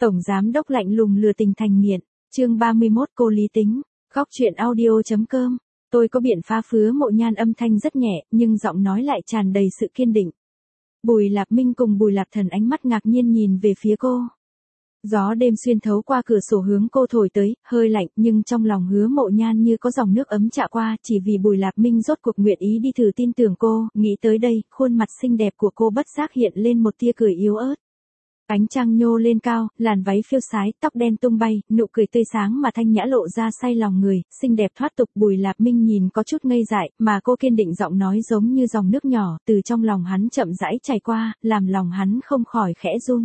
Tổng giám đốc lạnh lùng lừa tình thành nghiện. Chương 31 cô lý tính. Góc truyện audio.com. Tôi có biện pháp Hứa Mộ Nhan âm thanh rất nhẹ, nhưng giọng nói lại tràn đầy sự kiên định. Bùi Lạp Minh cùng Bùi Lạp Thần ánh mắt ngạc nhiên nhìn về phía cô. Gió đêm xuyên thấu qua cửa sổ hướng cô thổi tới, hơi lạnh, nhưng trong lòng Hứa Mộ Nhan như có dòng nước ấm trạ qua, chỉ vì Bùi Lạp Minh rốt cuộc nguyện ý đi thử tin tưởng cô. Nghĩ tới đây, khuôn mặt xinh đẹp của cô bất giác hiện lên một tia cười yếu ớt. Ánh trăng nhô lên cao, làn váy phiêu sái, tóc đen tung bay, nụ cười tươi sáng mà thanh nhã lộ ra say lòng người, xinh đẹp thoát tục. Bùi Lạp Minh nhìn có chút ngây dại, mà cô kiên định giọng nói giống như dòng nước nhỏ, từ trong lòng hắn chậm rãi chảy qua, làm lòng hắn không khỏi khẽ run.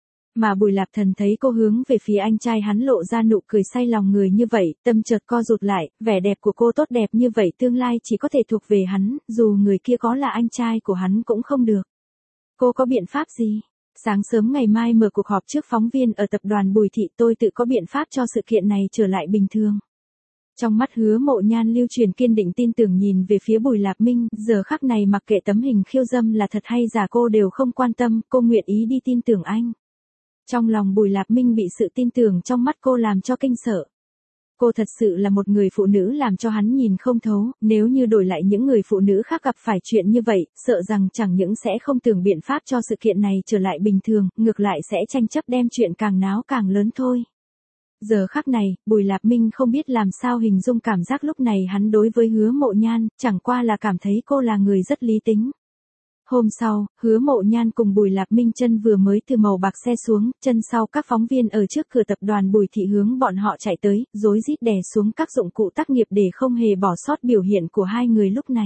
Mà Bùi Lạp Thần thấy cô hướng về phía anh trai hắn lộ ra nụ cười say lòng người như vậy, tâm chợt co rụt lại, vẻ đẹp của cô tốt đẹp như vậy tương lai chỉ có thể thuộc về hắn, dù người kia có là anh trai của hắn cũng không được. Cô có biện pháp gì? Sáng sớm ngày mai mở cuộc họp trước phóng viên ở tập đoàn Bùi Thị, tôi tự có biện pháp cho sự kiện này trở lại bình thường. Trong mắt Hứa Mộ Nhan lưu truyền kiên định tin tưởng nhìn về phía Bùi Lạp Minh, giờ khắc này mặc kệ tấm hình khiêu dâm là thật hay giả cô đều không quan tâm, cô nguyện ý đi tin tưởng anh. Trong lòng Bùi Lạp Minh bị sự tin tưởng trong mắt cô làm cho kinh sợ. Cô thật sự là một người phụ nữ làm cho hắn nhìn không thấu, nếu như đổi lại những người phụ nữ khác gặp phải chuyện như vậy, sợ rằng chẳng những sẽ không tưởng biện pháp cho sự kiện này trở lại bình thường, ngược lại sẽ tranh chấp đem chuyện càng náo càng lớn thôi. Giờ khắc này, Bùi Lạp Minh không biết làm sao hình dung cảm giác lúc này hắn đối với Hứa Mộ Nhan, chẳng qua là cảm thấy cô là người rất lý tính. Hôm sau, Hứa Mộ Nhan cùng Bùi Lạp Minh chân vừa mới từ màu bạc xe xuống, chân sau các phóng viên ở trước cửa tập đoàn Bùi Thị hướng bọn họ chạy tới, rối rít đè xuống các dụng cụ tác nghiệp để không hề bỏ sót biểu hiện của hai người lúc này.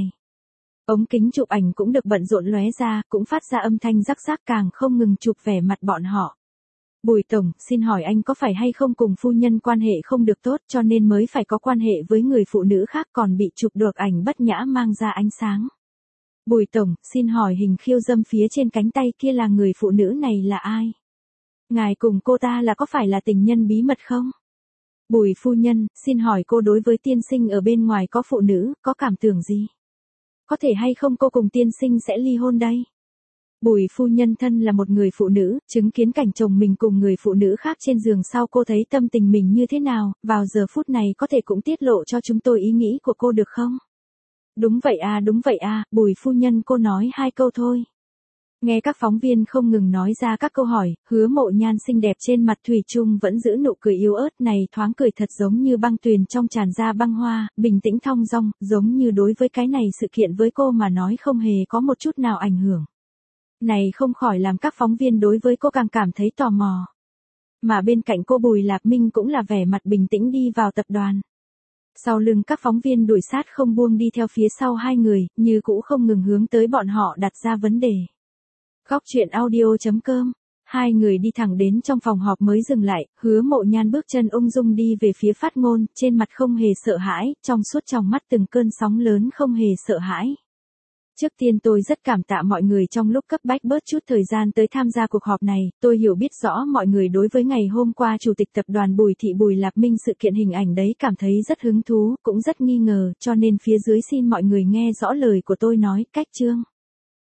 Ống kính chụp ảnh cũng được bận rộn lóe ra, cũng phát ra âm thanh rắc rắc càng không ngừng chụp vẻ mặt bọn họ. Bùi Tổng, xin hỏi anh có phải hay không cùng phu nhân quan hệ không được tốt cho nên mới phải có quan hệ với người phụ nữ khác còn bị chụp được ảnh bất nhã mang ra ánh sáng. Bùi Tổng, xin hỏi hình khiêu dâm phía trên cánh tay kia là người phụ nữ này là ai? Ngài cùng cô ta là có phải là tình nhân bí mật không? Bùi phu nhân, xin hỏi cô đối với tiên sinh ở bên ngoài có phụ nữ, có cảm tưởng gì? Có thể hay không cô cùng tiên sinh sẽ ly hôn đây? Bùi phu nhân thân là một người phụ nữ, chứng kiến cảnh chồng mình cùng người phụ nữ khác trên giường sau cô thấy tâm tình mình như thế nào, vào giờ phút này có thể cũng tiết lộ cho chúng tôi ý nghĩ của cô được không? Đúng vậy à, Bùi phu nhân cô nói hai câu thôi. Nghe các phóng viên không ngừng nói ra các câu hỏi, Hứa Mộ Nhan xinh đẹp trên mặt thủy chung vẫn giữ nụ cười yếu ớt này, thoáng cười thật giống như băng tuyền trong tràn ra băng hoa, bình tĩnh thong dong, giống như đối với cái này sự kiện với cô mà nói không hề có một chút nào ảnh hưởng. Này không khỏi làm các phóng viên đối với cô càng cảm thấy tò mò. Mà bên cạnh cô Bùi Lạp Minh cũng là vẻ mặt bình tĩnh đi vào tập đoàn. Sau lưng các phóng viên đuổi sát không buông đi theo phía sau hai người, như cũ không ngừng hướng tới bọn họ đặt ra vấn đề. Góc truyện audio.com. Hai người đi thẳng đến trong phòng họp mới dừng lại, Hứa Mộ Nhan bước chân ung dung đi về phía phát ngôn, trên mặt không hề sợ hãi, trong suốt trong mắt từng cơn sóng lớn không hề sợ hãi. Trước tiên tôi rất cảm tạ mọi người trong lúc cấp bách bớt chút thời gian tới tham gia cuộc họp này, tôi hiểu biết rõ mọi người đối với ngày hôm qua Chủ tịch Tập đoàn Bùi Thị Bùi Lạp Minh sự kiện hình ảnh đấy cảm thấy rất hứng thú, cũng rất nghi ngờ, cho nên phía dưới xin mọi người nghe rõ lời của tôi nói, cách chương.